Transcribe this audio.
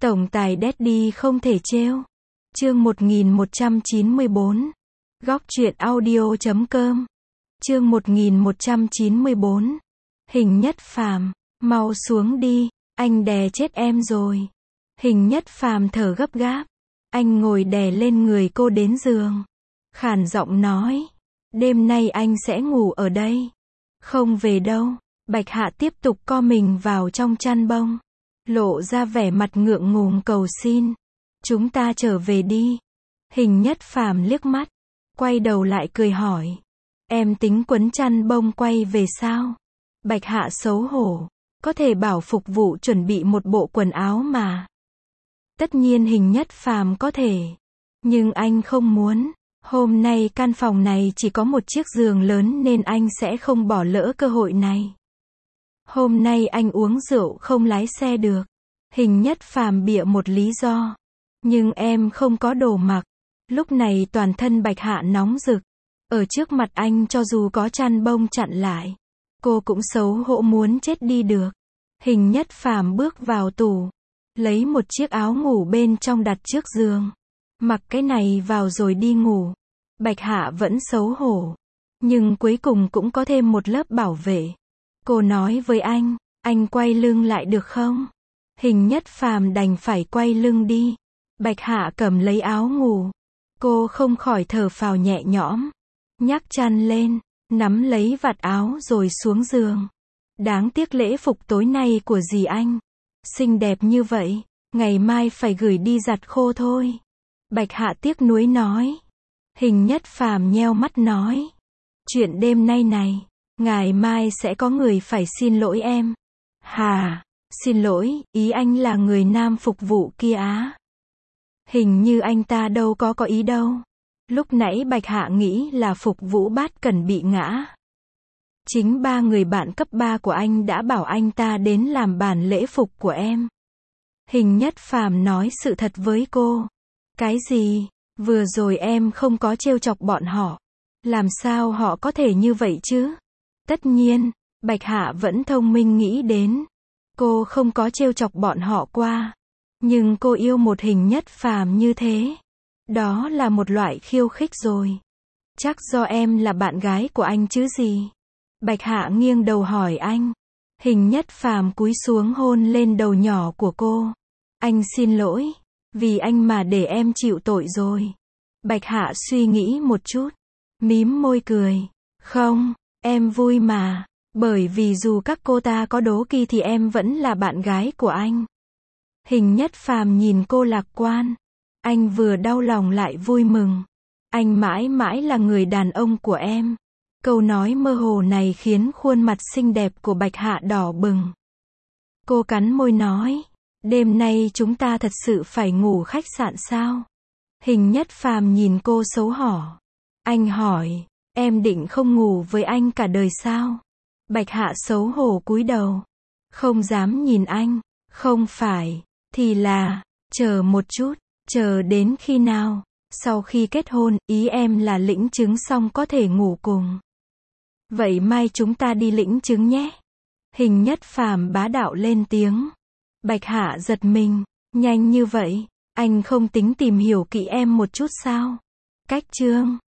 Tổng tài Daddy không thể trêu. Chương 1194. Góc truyện audio.com. Chương 1194. Hình Nhất Phàm, mau xuống đi, anh đè chết em rồi. Hình Nhất Phàm thở gấp gáp. Anh ngồi đè lên người cô đến giường. Khàn giọng nói, đêm nay anh sẽ ngủ ở đây. Không về đâu. Bạch Hạ tiếp tục co mình vào trong chăn bông. Lộ ra vẻ mặt ngượng ngùng cầu xin. Chúng ta trở về đi. Hình Nhất Phàm liếc mắt. Quay đầu lại cười hỏi. Em tính quấn chăn bông quay về sao? Bạch Hạ xấu hổ. Có thể bảo phục vụ chuẩn bị một bộ quần áo mà. Tất nhiên Hình Nhất Phàm có thể. Nhưng anh không muốn. Hôm nay căn phòng này chỉ có một chiếc giường lớn nên anh sẽ không bỏ lỡ cơ hội này. Hôm nay anh uống rượu không lái xe được. Hình Nhất Phàm bịa một lý do. Nhưng em không có đồ mặc. Lúc này toàn thân Bạch Hạ nóng rực. Ở trước mặt anh cho dù có chăn bông chặn lại. Cô cũng xấu hổ muốn chết đi được. Hình Nhất Phàm bước vào tủ. Lấy một chiếc áo ngủ bên trong đặt trước giường. Mặc cái này vào rồi đi ngủ. Bạch Hạ vẫn xấu hổ. Nhưng cuối cùng cũng có thêm một lớp bảo vệ. Cô nói với anh quay lưng lại được không? Hình Nhất Phàm đành phải quay lưng đi. Bạch Hạ cầm lấy áo ngủ. Cô không khỏi thở phào nhẹ nhõm. Nhấc chăn lên, nắm lấy vạt áo rồi xuống giường. Đáng tiếc lễ phục tối nay của dì anh. Xinh đẹp như vậy, ngày mai phải gửi đi giặt khô thôi. Bạch Hạ tiếc nuối nói. Hình Nhất Phàm nheo mắt nói. Chuyện đêm nay này, ngày mai sẽ có người phải xin lỗi em. Hà, xin lỗi, ý anh là người nam phục vụ kia á. Hình như anh ta đâu có ý đâu. Lúc nãy Bạch Hạ nghĩ là phục vụ Bát Cẩn bị ngã. Chính ba người bạn cấp 3 của anh đã bảo anh ta đến làm bản lễ phục của em. Hình Nhất Phàm nói sự thật với cô. Cái gì? Vừa rồi em không có trêu chọc bọn họ. Làm sao họ có thể như vậy chứ? Tất nhiên, Bạch Hạ vẫn thông minh nghĩ đến. Cô không có trêu chọc bọn họ qua. Nhưng cô yêu một Hình Nhất Phàm như thế. Đó là một loại khiêu khích rồi. Chắc do em là bạn gái của anh chứ gì? Bạch Hạ nghiêng đầu hỏi anh. Hình Nhất Phàm cúi xuống hôn lên đầu nhỏ của cô. Anh xin lỗi. Vì anh mà để em chịu tội rồi. Bạch Hạ suy nghĩ một chút. Mím môi cười. Không, em vui mà. Bởi vì dù các cô ta có đố kỵ thì em vẫn là bạn gái của anh. Hình Nhất Phàm nhìn cô lạc quan. Anh vừa đau lòng lại vui mừng. Anh mãi mãi là người đàn ông của em. Câu nói mơ hồ này khiến khuôn mặt xinh đẹp của Bạch Hạ đỏ bừng. Cô cắn môi nói. Đêm nay chúng ta thật sự phải ngủ khách sạn sao? Hình Nhất Phàm nhìn cô xấu hổ. Anh hỏi. Em định không ngủ với anh cả đời sao? Bạch Hạ xấu hổ cúi đầu. Không dám nhìn anh. Không phải. Thì là. Chờ một chút. Chờ đến khi nào? Sau khi kết hôn, ý em là lĩnh chứng xong có thể ngủ cùng. Vậy mai chúng ta đi lĩnh chứng nhé. Hình Nhất Phàm bá đạo lên tiếng. Bạch Hạ giật mình. Nhanh như vậy, anh không tính tìm hiểu kỹ em một chút sao? Cách chương